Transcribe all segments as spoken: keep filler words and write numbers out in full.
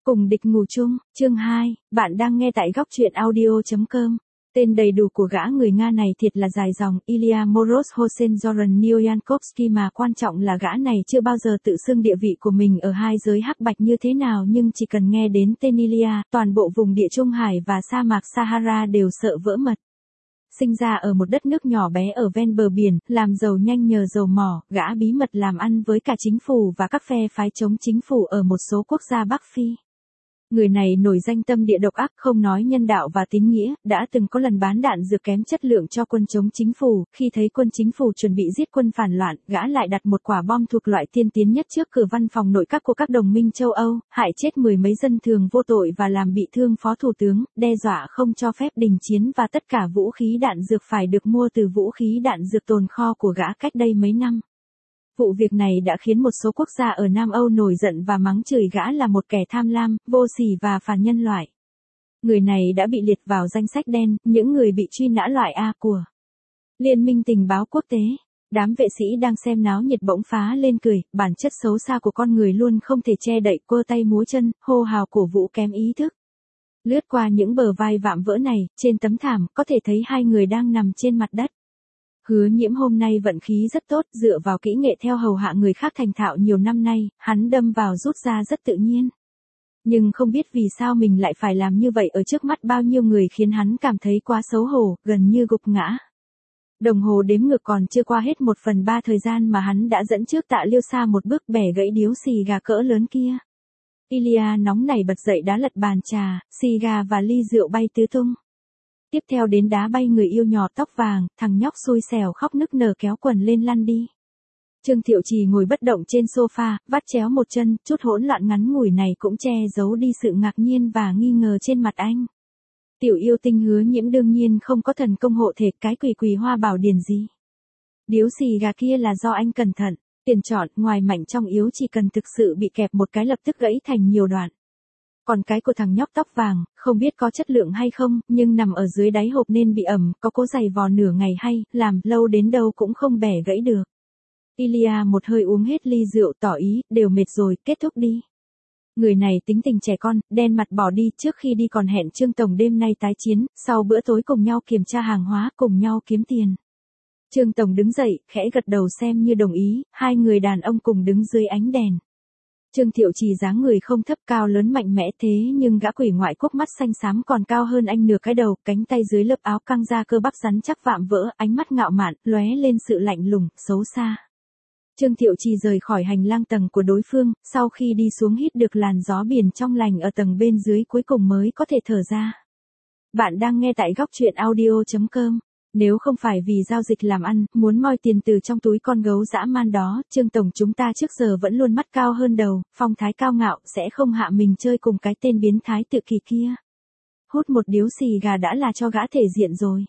Cùng địch ngủ chung, chương hai, bạn đang nghe tại góc truyện audio chấm com. Tên đầy đủ của gã người Nga này thiệt là dài dòng, Ilya Moros Hosen Zoran Nyoyankovsky, mà quan trọng là gã này chưa bao giờ tự xưng địa vị của mình ở hai giới hắc bạch như thế nào, nhưng chỉ cần nghe đến tên Ilya, toàn bộ vùng địa Trung Hải và sa mạc Sahara đều sợ vỡ mật. Sinh ra ở một đất nước nhỏ bé ở ven bờ biển, làm giàu nhanh nhờ dầu mỏ, gã bí mật làm ăn với cả chính phủ và các phe phái chống chính phủ ở một số quốc gia Bắc Phi. Người này nổi danh tâm địa độc ác, không nói nhân đạo và tín nghĩa, đã từng có lần bán đạn dược kém chất lượng cho quân chống chính phủ, khi thấy quân chính phủ chuẩn bị giết quân phản loạn, gã lại đặt một quả bom thuộc loại tiên tiến nhất trước cửa văn phòng nội các của các đồng minh châu Âu, hại chết mười mấy dân thường vô tội và làm bị thương phó thủ tướng, đe dọa không cho phép đình chiến và tất cả vũ khí đạn dược phải được mua từ vũ khí đạn dược tồn kho của gã cách đây mấy năm. Vụ việc này đã khiến một số quốc gia ở Nam Âu nổi giận và mắng chửi gã là một kẻ tham lam, vô sỉ và phản nhân loại. Người này đã bị liệt vào danh sách đen, những người bị truy nã loại A của Liên minh tình báo quốc tế. Đám vệ sĩ đang xem náo nhiệt bỗng phá lên cười, bản chất xấu xa của con người luôn không thể che đậy, quơ tay múa chân, hô hào cổ vũ kém ý thức. Lướt qua những bờ vai vạm vỡ này, trên tấm thảm, có thể thấy hai người đang nằm trên mặt đất. Hứa Nhiễm hôm nay vận khí rất tốt, dựa vào kỹ nghệ theo hầu hạ người khác thành thạo nhiều năm nay, hắn đâm vào rút ra rất tự nhiên. Nhưng không biết vì sao mình lại phải làm như vậy ở trước mắt bao nhiêu người, khiến hắn cảm thấy quá xấu hổ, gần như gục ngã. Đồng hồ đếm ngược còn chưa qua hết một phần ba thời gian mà hắn đã dẫn trước Tạ Liêu xa một bước, bẻ gãy điếu xì gà cỡ lớn kia. Ilya nóng nảy bật dậy đá lật bàn trà, xì gà và ly rượu bay tứ tung. Tiếp theo đến đá bay người yêu nhỏ tóc vàng, thằng nhóc xui xẻo khóc nức nở kéo quần lên lăn đi. Trương Thiệu Trì ngồi bất động trên sofa, vắt chéo một chân, chút hỗn loạn ngắn ngủi này cũng che giấu đi sự ngạc nhiên và nghi ngờ trên mặt anh. Tiểu yêu tinh Hứa Nhiễm đương nhiên không có thần công hộ thể, cái quỳ quỳ hoa bảo điển gì. Điếu xì gà kia là do anh cẩn thận, tiền chọn, ngoài mạnh trong yếu, chỉ cần thực sự bị kẹp một cái lập tức gãy thành nhiều đoạn. Còn cái của thằng nhóc tóc vàng, không biết có chất lượng hay không, nhưng nằm ở dưới đáy hộp nên bị ẩm, có cố giày vò nửa ngày hay, làm lâu đến đâu cũng không bẻ gãy được. Ilya một hơi uống hết ly rượu, tỏ ý, đều mệt rồi, kết thúc đi. Người này tính tình trẻ con, đen mặt bỏ đi, trước khi đi còn hẹn Trương Tổng đêm nay tái chiến, sau bữa tối cùng nhau kiểm tra hàng hóa, cùng nhau kiếm tiền. Trương Tổng đứng dậy, khẽ gật đầu xem như đồng ý, hai người đàn ông cùng đứng dưới ánh đèn. Trương Thiệu Trì dáng người không thấp, cao lớn mạnh mẽ, thế nhưng gã quỷ ngoại quốc mắt xanh xám còn cao hơn anh nửa cái đầu, cánh tay dưới lớp áo căng ra cơ bắp rắn chắc vạm vỡ, ánh mắt ngạo mạn, lóe lên sự lạnh lùng, xấu xa. Trương Thiệu Trì rời khỏi hành lang tầng của đối phương, sau khi đi xuống hít được làn gió biển trong lành ở tầng bên dưới, cuối cùng mới có thể thở ra. Bạn đang nghe tại góc truyện audio chấm com. Nếu không phải vì giao dịch làm ăn, muốn moi tiền từ trong túi con gấu dã man đó, Trương Tổng chúng ta trước giờ vẫn luôn mắt cao hơn đầu, phong thái cao ngạo, sẽ không hạ mình chơi cùng cái tên biến thái tự kỳ kia. Hút một điếu xì gà đã là cho gã thể diện rồi.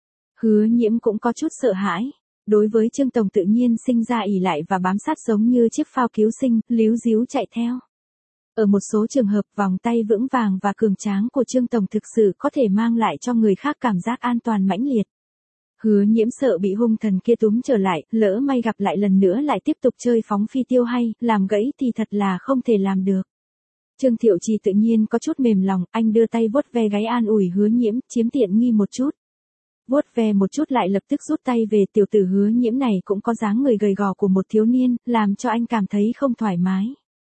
Hứa Nhiễm cũng có chút sợ hãi. Đối với Trương Tổng tự nhiên sinh ra ỷ lại và bám sát giống như chiếc phao cứu sinh, líu díu chạy theo. Ở một số trường hợp, vòng tay vững vàng và cường tráng của Trương Tổng thực sự có thể mang lại cho người khác cảm giác an toàn mãnh liệt. Hứa Nhiễm sợ bị hung thần kia túm trở lại, lỡ may gặp lại lần nữa lại tiếp tục chơi phóng phi tiêu hay, làm gãy thì thật là không thể làm được. Trương Thiệu Trì tự nhiên có chút mềm lòng, anh đưa tay vuốt ve gáy an ủi Hứa Nhiễm, chiếm tiện nghi một chút. Vuốt ve một chút lại lập tức rút tay về, tiểu tử Hứa Nhiễm này cũng có dáng người gầy gò của một thiếu niên, làm cho anh cảm thấy không thoải mái.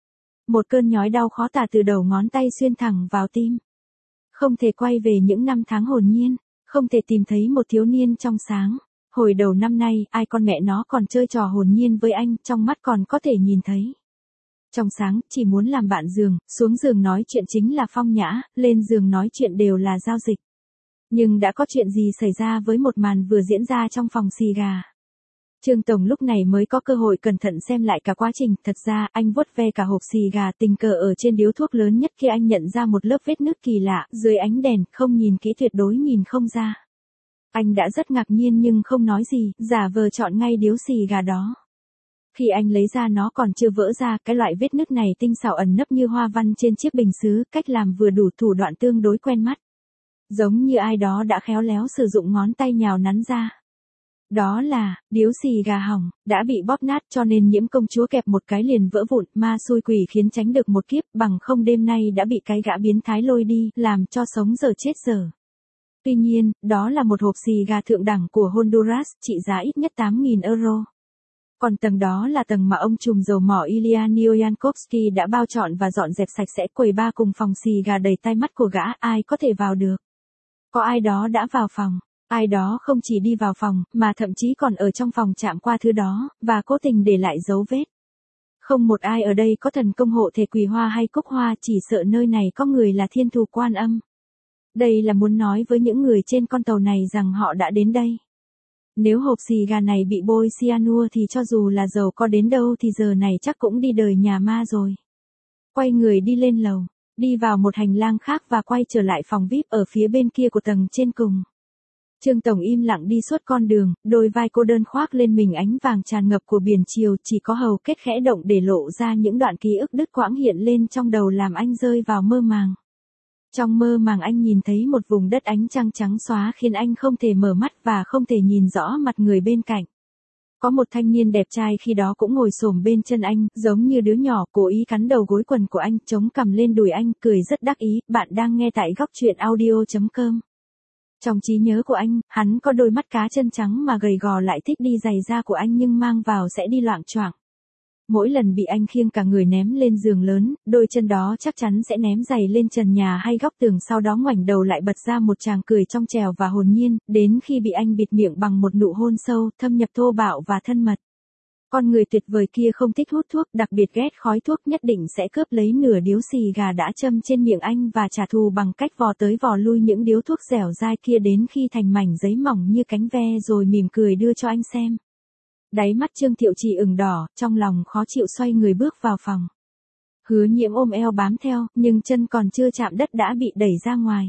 Một cơn nhói đau khó tả từ đầu ngón tay xuyên thẳng vào tim. Không thể quay về những năm tháng hồn nhiên. Không thể tìm thấy một thiếu niên trong sáng. Hồi đầu năm nay, ai con mẹ nó còn chơi trò hồn nhiên với anh, trong mắt còn có thể nhìn thấy. Trong sáng, chỉ muốn làm bạn giường, xuống giường nói chuyện chính là phong nhã, lên giường nói chuyện đều là giao dịch. Nhưng đã có chuyện gì xảy ra với một màn vừa diễn ra trong phòng xì gà. Trương Tổng lúc này mới có cơ hội cẩn thận xem lại cả quá trình, thật ra anh vuốt ve cả hộp xì gà, tình cờ ở trên điếu thuốc lớn nhất kia anh nhận ra một lớp vết nứt kỳ lạ, dưới ánh đèn, không nhìn kỹ tuyệt đối nhìn không ra. Anh đã rất ngạc nhiên nhưng không nói gì, giả vờ chọn ngay điếu xì gà đó. Khi anh lấy ra nó còn chưa vỡ ra, cái loại vết nứt này tinh xảo ẩn nấp như hoa văn trên chiếc bình sứ, cách làm vừa đủ, thủ đoạn tương đối quen mắt. Giống như ai đó đã khéo léo sử dụng ngón tay nhào nắn ra. Đó là, điếu xì gà hỏng, đã bị bóp nát cho nên Nhiễm công chúa kẹp một cái liền vỡ vụn, ma xui quỷ khiến tránh được một kiếp, bằng không đêm nay đã bị cái gã biến thái lôi đi, làm cho sống giờ chết giờ. Tuy nhiên, đó là một hộp xì gà thượng đẳng của Honduras, trị giá ít nhất tám nghìn euro. Còn tầng đó là tầng mà ông trùm dầu mỏ Ilya Nyoyankovsky đã bao trọn và dọn dẹp sạch sẽ, quầy bar cùng phòng xì gà đầy tai mắt của gã, ai có thể vào được. Có ai đó đã vào phòng, ai đó không chỉ đi vào phòng, mà thậm chí còn ở trong phòng chạm qua thứ đó, và cố tình để lại dấu vết. Không một ai ở đây có thần công hộ thể quỳ hoa hay cúc hoa, chỉ sợ nơi này có người là thiên thù Quan Âm. Đây là muốn nói với những người trên con tàu này rằng họ đã đến đây. Nếu hộp xì gà này bị bôi cyanua thì cho dù là giàu có đến đâu thì giờ này chắc cũng đi đời nhà ma rồi. Quay người đi lên lầu, đi vào một hành lang khác và quay trở lại phòng vi ai pi ở phía bên kia của tầng trên cùng. Trương Tổng im lặng đi suốt con đường, đôi vai cô đơn khoác lên mình ánh vàng tràn ngập của biển chiều, chỉ có hầu kết khẽ động để lộ ra những đoạn ký ức đứt quãng hiện lên trong đầu làm anh rơi vào mơ màng. Trong mơ màng anh nhìn thấy một vùng đất ánh trăng trắng xóa khiến anh không thể mở mắt và không thể nhìn rõ mặt người bên cạnh. Có một thanh niên đẹp trai khi đó cũng ngồi xổm bên chân anh, giống như đứa nhỏ, cố ý cắn đầu gối quần của anh, chống cằm lên đùi anh, cười rất đắc ý. Bạn đang nghe tại góc truyện audio chấm com. Trong trí nhớ của anh, hắn có đôi mắt cá chân trắng mà gầy gò lại thích đi giày da của anh nhưng mang vào sẽ đi loạng choạng. Mỗi lần bị anh khiêng cả người ném lên giường lớn, đôi chân đó chắc chắn sẽ ném giày lên trần nhà hay góc tường, sau đó ngoảnh đầu lại bật ra một tràng cười trong trẻo và hồn nhiên, đến khi bị anh bịt miệng bằng một nụ hôn sâu, thâm nhập thô bạo và thân mật. Con người tuyệt vời kia không thích hút thuốc, đặc biệt ghét khói thuốc, nhất định sẽ cướp lấy nửa điếu xì gà đã châm trên miệng anh và trả thù bằng cách vò tới vò lui những điếu thuốc dẻo dai kia đến khi thành mảnh giấy mỏng như cánh ve rồi mỉm cười đưa cho anh xem. Đáy mắt Trương Thiệu Trì ửng đỏ, trong lòng khó chịu xoay người bước vào phòng. Hứa Nhiễm ôm eo bám theo, nhưng chân còn chưa chạm đất đã bị đẩy ra ngoài.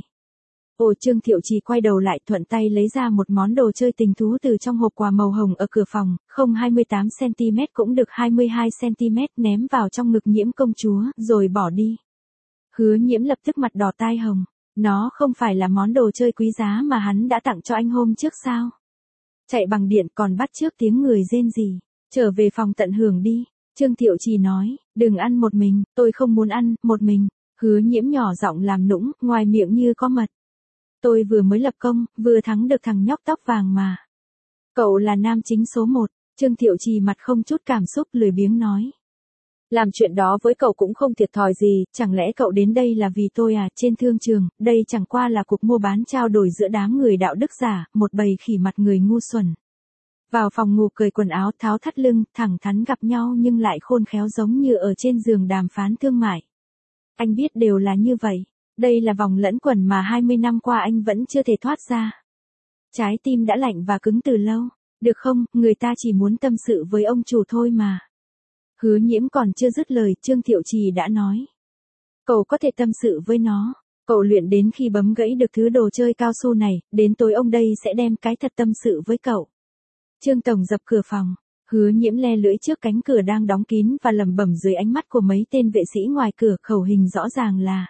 Ồ, Trương Thiệu Trì quay đầu lại, thuận tay lấy ra một món đồ chơi tình thú từ trong hộp quà màu hồng ở cửa phòng, không hai mươi tám xăng ti mét cũng được hai mươi hai xăng ti mét, ném vào trong ngực Nhiễm công chúa, rồi bỏ đi. Hứa Nhiễm lập tức mặt đỏ tai hồng, nó không phải là món đồ chơi quý giá mà hắn đã tặng cho anh hôm trước sao? Chạy bằng điện còn bắt chước tiếng người rên rỉ, trở về phòng tận hưởng đi. Trương Thiệu Trì nói, đừng ăn một mình, tôi không muốn ăn, một mình. Hứa Nhiễm nhỏ giọng làm nũng, ngoài miệng như có mật. Tôi vừa mới lập công, vừa thắng được thằng nhóc tóc vàng mà. Cậu là nam chính số một, Trương Thiệu Trì mặt không chút cảm xúc lười biếng nói. Làm chuyện đó với cậu cũng không thiệt thòi gì, chẳng lẽ cậu đến đây là vì tôi à? Trên thương trường, đây chẳng qua là cuộc mua bán trao đổi giữa đám người đạo đức giả, một bầy khỉ mặt người ngu xuẩn. Vào phòng ngủ cởi quần áo, tháo thắt lưng, thẳng thắn gặp nhau nhưng lại khôn khéo giống như ở trên giường đàm phán thương mại. Anh biết đều là như vậy, đây là vòng lẫn quẩn mà hai mươi năm qua anh vẫn chưa thể thoát ra. Trái tim đã lạnh và cứng từ lâu, được không, người ta chỉ muốn tâm sự với ông chủ thôi mà. Hứa Nhiễm còn chưa dứt lời, Trương Thiệu Trì đã nói. Cậu có thể tâm sự với nó, cậu luyện đến khi bấm gãy được thứ đồ chơi cao su này, đến tối ông đây sẽ đem cái thật tâm sự với cậu. Trương Tổng dập cửa phòng, Hứa Nhiễm le lưỡi trước cánh cửa đang đóng kín và lẩm bẩm dưới ánh mắt của mấy tên vệ sĩ ngoài cửa, khẩu hình rõ ràng là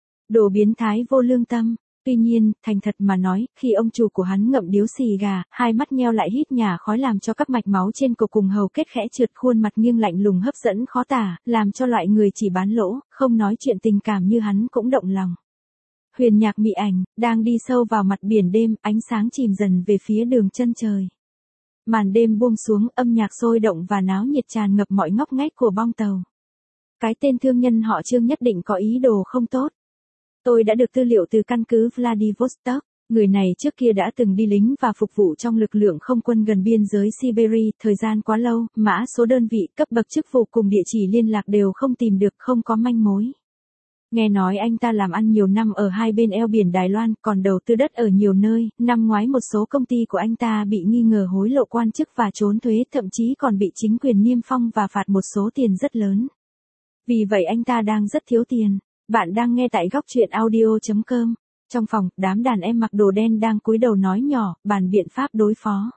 đồ biến thái vô lương tâm. Tuy nhiên, thành thật mà nói, khi ông chủ của hắn ngậm điếu xì gà, hai mắt nheo lại hít nhả khói làm cho các mạch máu trên cổ cùng hầu kết khẽ trượt, khuôn mặt nghiêng lạnh lùng hấp dẫn khó tả, làm cho loại người chỉ bán lỗ, không nói chuyện tình cảm như hắn cũng động lòng. Huyền nhạc mị ảnh, đang đi sâu vào mặt biển đêm, ánh sáng chìm dần về phía đường chân trời. Màn đêm buông xuống, âm nhạc sôi động và náo nhiệt tràn ngập mọi ngóc ngách của bong tàu. Cái tên thương nhân họ Trương nhất định có ý đồ không tốt. Tôi đã được tư liệu từ căn cứ Vladivostok, người này trước kia đã từng đi lính và phục vụ trong lực lượng không quân gần biên giới Siberia, thời gian quá lâu, mã số đơn vị, cấp bậc chức vụ cùng địa chỉ liên lạc đều không tìm được, không có manh mối. Nghe nói anh ta làm ăn nhiều năm ở hai bên eo biển Đài Loan, còn đầu tư đất ở nhiều nơi, năm ngoái một số công ty của anh ta bị nghi ngờ hối lộ quan chức và trốn thuế, thậm chí còn bị chính quyền niêm phong và phạt một số tiền rất lớn. Vì vậy anh ta đang rất thiếu tiền. Bạn đang nghe tại góc truyện audio chấm com. Trong phòng, đám đàn em mặc đồ đen đang cúi đầu nói nhỏ, bàn biện pháp đối phó.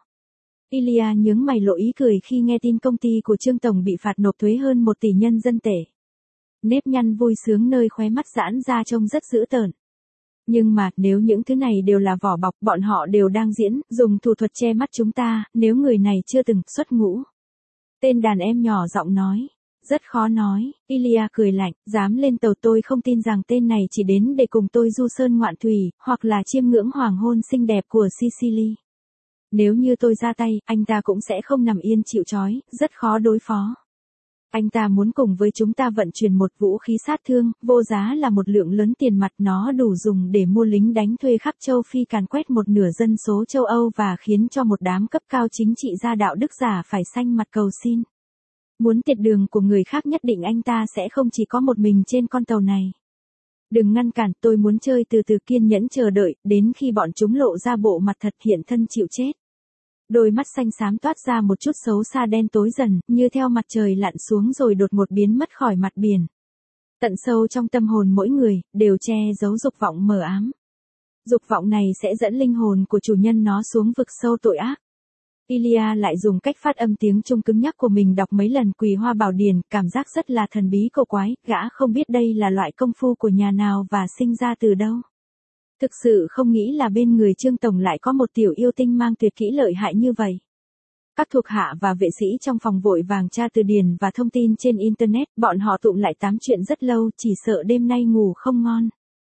Ilya nhướng mày lộ ý cười khi nghe tin công ty của Trương Tổng bị phạt nộp thuế hơn một tỷ nhân dân tệ. Nếp nhăn vui sướng nơi khóe mắt giãn ra trông rất dữ tợn. Nhưng mà, nếu những thứ này đều là vỏ bọc, bọn họ đều đang diễn, dùng thủ thuật che mắt chúng ta, nếu người này chưa từng xuất ngũ. Tên đàn em nhỏ giọng nói. Rất khó nói, Ilya cười lạnh, dám lên tàu tôi không tin rằng tên này chỉ đến để cùng tôi du sơn ngoạn thủy, hoặc là chiêm ngưỡng hoàng hôn xinh đẹp của Sicily. Nếu như tôi ra tay, anh ta cũng sẽ không nằm yên chịu trói, rất khó đối phó. Anh ta muốn cùng với chúng ta vận chuyển một vũ khí sát thương, vô giá là một lượng lớn tiền mặt, nó đủ dùng để mua lính đánh thuê khắp châu Phi càn quét một nửa dân số châu Âu và khiến cho một đám cấp cao chính trị gia đạo đức giả phải xanh mặt cầu xin. Muốn tiệt đường của người khác nhất định anh ta sẽ không chỉ có một mình trên con tàu này. Đừng ngăn cản, tôi muốn chơi từ từ, kiên nhẫn chờ đợi, đến khi bọn chúng lộ ra bộ mặt thật hiện thân chịu chết. Đôi mắt xanh xám toát ra một chút xấu xa đen tối dần, như theo mặt trời lặn xuống rồi đột ngột biến mất khỏi mặt biển. Tận sâu trong tâm hồn mỗi người, đều che giấu dục vọng mờ ám. Dục vọng này sẽ dẫn linh hồn của chủ nhân nó xuống vực sâu tội ác. Ilya lại dùng cách phát âm tiếng Trung cứng nhắc của mình đọc mấy lần Quỳ Hoa Bảo Điển, cảm giác rất là thần bí cổ quái, gã không biết đây là loại công phu của nhà nào và sinh ra từ đâu. Thực sự không nghĩ là bên người Trương Tổng lại có một tiểu yêu tinh mang tuyệt kỹ lợi hại như vậy. Các thuộc hạ và vệ sĩ trong phòng vội vàng tra từ điển và thông tin trên Internet, bọn họ tụm lại tám chuyện rất lâu, chỉ sợ đêm nay ngủ không ngon.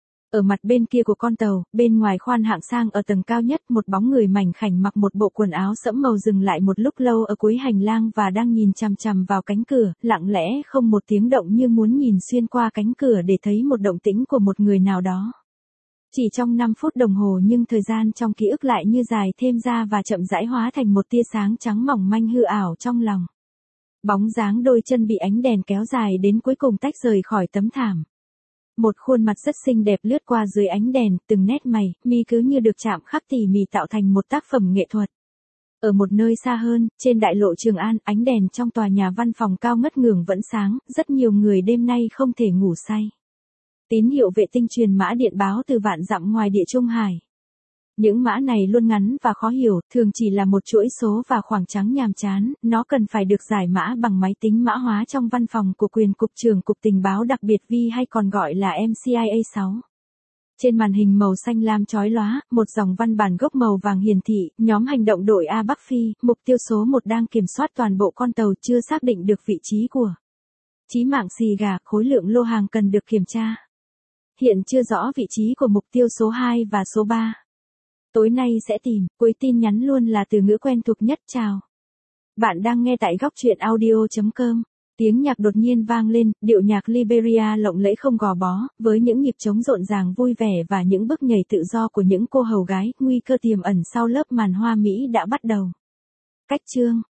Ở mặt bên kia của con tàu, bên ngoài khoang hạng sang ở tầng cao nhất, một bóng người mảnh khảnh mặc một bộ quần áo sẫm màu dừng lại một lúc lâu ở cuối hành lang và đang nhìn chằm chằm vào cánh cửa, lặng lẽ không một tiếng động như muốn nhìn xuyên qua cánh cửa để thấy một động tĩnh của một người nào đó. Chỉ trong năm phút đồng hồ nhưng thời gian trong ký ức lại như dài thêm ra và chậm rãi hóa thành một tia sáng trắng mỏng manh hư ảo trong lòng. Bóng dáng đôi chân bị ánh đèn kéo dài đến cuối cùng tách rời khỏi tấm thảm. Một khuôn mặt rất xinh đẹp lướt qua dưới ánh đèn, từng nét mày, mi cứ như được chạm khắc tỉ mỉ tạo thành một tác phẩm nghệ thuật. Ở một nơi xa hơn, trên đại lộ Trường An, ánh đèn trong tòa nhà văn phòng cao ngất ngưởng vẫn sáng, rất nhiều người đêm nay không thể ngủ say. Tín hiệu vệ tinh truyền mã điện báo từ vạn dặm ngoài Địa Trung Hải. Những mã này luôn ngắn và khó hiểu, thường chỉ là một chuỗi số và khoảng trắng nhàm chán, nó cần phải được giải mã bằng máy tính mã hóa trong văn phòng của quyền cục trưởng Cục Tình báo đặc biệt V hay còn gọi là em xê i a sáu. Trên màn hình màu xanh lam chói lóa, một dòng văn bản gốc màu vàng hiển thị, nhóm hành động đội A Bắc Phi, mục tiêu số một đang kiểm soát toàn bộ con tàu, chưa xác định được vị trí của chí mạng xì gà, khối lượng lô hàng cần được kiểm tra. Hiện chưa rõ vị trí của mục tiêu số hai và số ba. Tối nay sẽ tìm, cuối tin nhắn luôn là từ ngữ quen thuộc nhất. Chào. Bạn đang nghe tại góc truyện audio chấm com. Tiếng nhạc đột nhiên vang lên, điệu nhạc Liberia lộng lẫy không gò bó, với những nhịp trống rộn ràng vui vẻ và những bước nhảy tự do của những cô hầu gái, nguy cơ tiềm ẩn sau lớp màn hoa mỹ đã bắt đầu. Cách chương